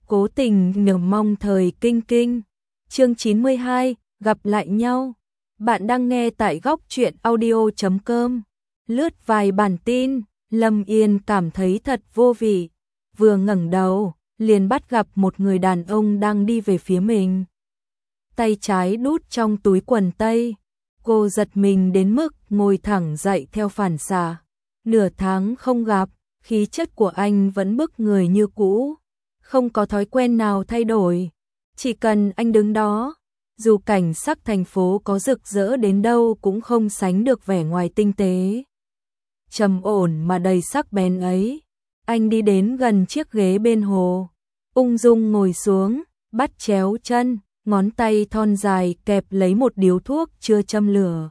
Cố tình nhờ mong thời kinh kinh. Chương 92, gặp lại nhau. Bạn đang nghe tại góc truyện audio.com. Lướt vài bản tin, Lâm Yên cảm thấy thật vô vị. Vừa ngẩng đầu, liền bắt gặp một người đàn ông đang đi về phía mình. Tay trái đút trong túi quần tây. Cô giật mình đến mức ngồi thẳng dậy theo phản xạ. Nửa tháng không gặp, khí chất của anh vẫn bức người như cũ. Không có thói quen nào thay đổi. Chỉ cần anh đứng đó, dù cảnh sắc thành phố có rực rỡ đến đâu cũng không sánh được vẻ ngoài tinh tế, trầm ổn mà đầy sắc bén ấy. Anh đi đến gần chiếc ghế bên hồ, ung dung ngồi xuống, bắt chéo chân, ngón tay thon dài kẹp lấy một điếu thuốc chưa châm lửa.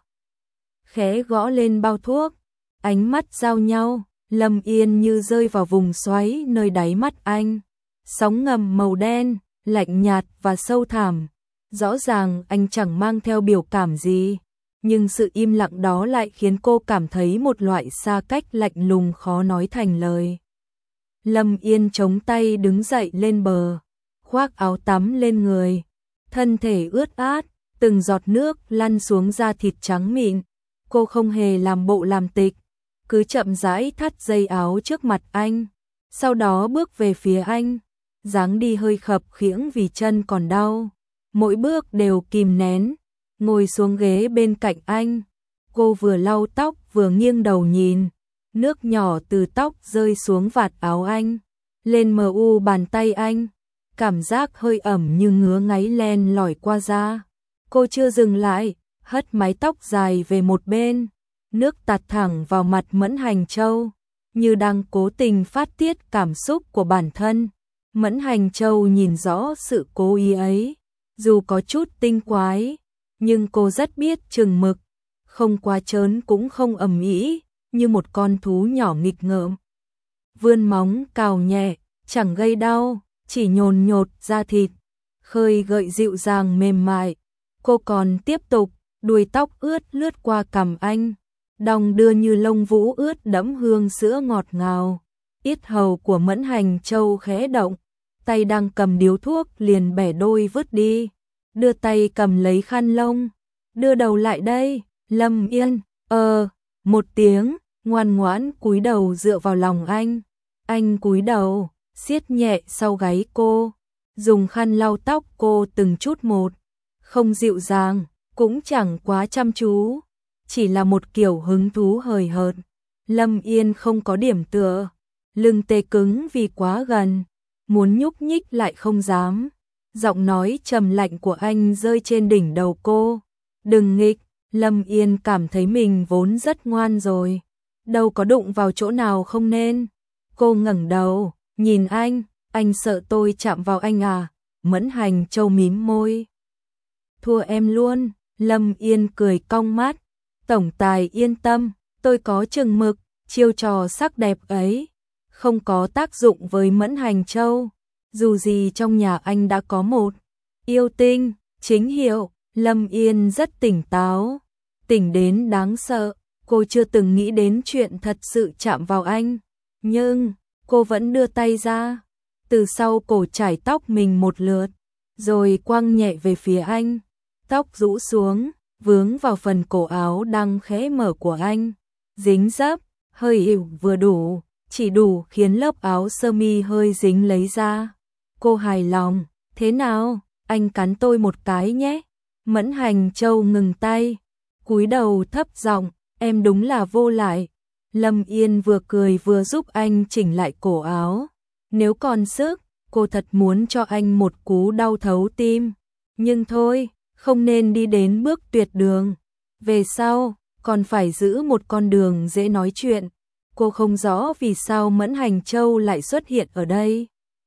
Khẽ gõ lên bao thuốc, ánh mắt giao nhau, Lâm Yên như rơi vào vùng xoáy nơi đáy mắt anh. Sóng ngầm màu đen, lạnh nhạt và sâu thẳm. Rõ ràng anh chẳng mang theo biểu cảm gì, nhưng sự im lặng đó lại khiến cô cảm thấy một loại xa cách lạnh lùng khó nói thành lời. Lâm Yên chống tay đứng dậy lên bờ, khoác áo tắm lên người, thân thể ướt át, từng giọt nước lăn xuống da thịt trắng mịn. Cô không hề làm bộ làm tịch, cứ chậm rãi thắt dây áo trước mặt anh, sau đó bước về phía anh. Dáng đi hơi khập khiễng vì chân còn đau, mỗi bước đều kìm nén, ngồi xuống ghế bên cạnh anh. Cô vừa lau tóc vừa nghiêng đầu nhìn, nước nhỏ từ tóc rơi xuống vạt áo anh, lên mờ u bàn tay anh, cảm giác hơi ẩm như ngứa ngáy len lỏi qua da. Cô chưa dừng lại, hất mái tóc dài về một bên, nước tạt thẳng vào mặt Mẫn Hành Châu, như đang cố tình phát tiết cảm xúc của bản thân. Mẫn Hành Châu nhìn rõ sự cố ý ấy, dù có chút tinh quái, nhưng cô rất biết chừng mực, không quá trớn cũng không ầm ĩ, như một con thú nhỏ nghịch ngợm. Vươn móng cào nhẹ, chẳng gây đau, chỉ nhồn nhột da thịt, khơi gợi dịu dàng mềm mại. Cô còn tiếp tục, đuôi tóc ướt lướt qua cằm anh, đong đưa như lông vũ ướt đẫm hương sữa ngọt ngào. Yết hầu của Mẫn Hành Châu khẽ động, tay đang cầm điếu thuốc liền bẻ đôi vứt đi, đưa tay cầm lấy khăn lông, đưa đầu lại đây. Lâm Yên, một tiếng, ngoan ngoãn cúi đầu dựa vào lòng anh. Anh cúi đầu, siết nhẹ sau gáy cô, dùng khăn lau tóc cô từng chút một, không dịu dàng, cũng chẳng quá chăm chú, chỉ là một kiểu hứng thú hời hợt. Lâm Yên không có điểm tựa, lưng tê cứng vì quá gần, muốn nhúc nhích lại không dám. Giọng nói trầm lạnh của anh rơi trên đỉnh đầu cô. Đừng nghịch. Lâm Yên cảm thấy mình vốn rất ngoan rồi, đâu có đụng vào chỗ nào không nên. Cô ngẩng đầu, nhìn anh sợ tôi chạm vào anh à? Mẫn Hành Châu mím môi. Thua em luôn. Lâm Yên cười cong mắt. Tổng tài yên tâm, tôi có chừng mực, chiêu trò sắc đẹp ấy không có tác dụng với Mẫn Hành Châu. Dù gì trong nhà anh đã có một yêu tinh, chính hiệu. Lâm Yên rất tỉnh táo, tỉnh đến đáng sợ. Cô chưa từng nghĩ đến chuyện thật sự chạm vào anh, nhưng cô vẫn đưa tay ra, từ sau cổ chải tóc mình một lượt, rồi quăng nhẹ về phía anh. Tóc rũ xuống, vướng vào phần cổ áo đang khẽ mở của anh, dính dấp, hơi ỉu vừa đủ, chỉ đủ khiến lớp áo sơ mi hơi dính lấy ra. Cô hài lòng. Thế nào, anh cắn tôi một cái nhé. Mẫn Hành Châu ngừng tay, cúi đầu thấp giọng, em đúng là vô lại. Lâm Yên vừa cười vừa giúp anh chỉnh lại cổ áo. Nếu còn sức, cô thật muốn cho anh một cú đau thấu tim. Nhưng thôi, không nên đi đến bước tuyệt đường. Về sau, còn phải giữ một con đường dễ nói chuyện. Cô không rõ vì sao Mẫn Hành Châu lại xuất hiện ở đây.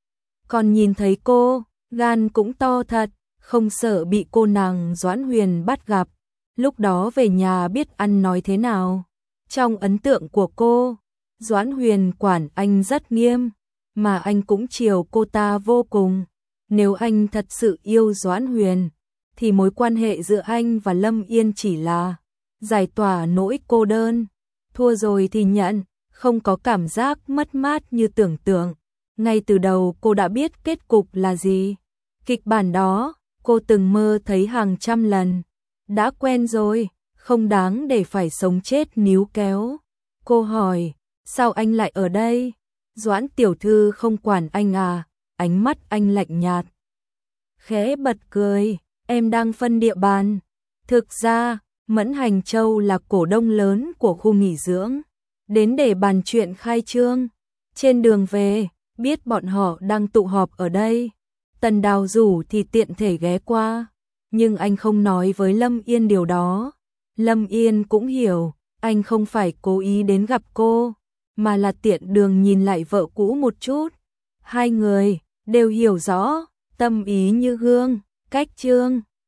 Còn nhìn thấy cô, gan cũng to thật, không sợ bị cô nàng Doãn Huyền bắt gặp. Lúc đó về nhà biết ăn nói thế nào. Trong ấn tượng của cô, Doãn Huyền quản anh rất nghiêm, mà anh cũng chiều cô ta vô cùng. Nếu anh thật sự yêu Doãn Huyền, thì mối quan hệ giữa anh và Lâm Yên chỉ là giải tỏa nỗi cô đơn. Thua rồi thì nhận, không có cảm giác mất mát như tưởng tượng. Ngay từ đầu cô đã biết kết cục là gì. Kịch bản đó, cô từng mơ thấy hàng trăm lần. Đã quen rồi, không đáng để phải sống chết níu kéo. Cô hỏi, sao anh lại ở đây? Doãn tiểu thư không quản anh à? Ánh mắt anh lạnh nhạt. Khẽ bật cười, em đang phân địa bàn. Thực ra, Mẫn Hành Châu là cổ đông lớn của khu nghỉ dưỡng. Đến để bàn chuyện khai trương. Trên đường về, biết bọn họ đang tụ họp ở đây. Tần Đào rủ thì tiện thể ghé qua. Nhưng anh không nói với Lâm Yên điều đó. Lâm Yên cũng hiểu, anh không phải cố ý đến gặp cô, mà là tiện đường nhìn lại vợ cũ một chút. Hai người đều hiểu rõ, tâm ý như gương, cách trương.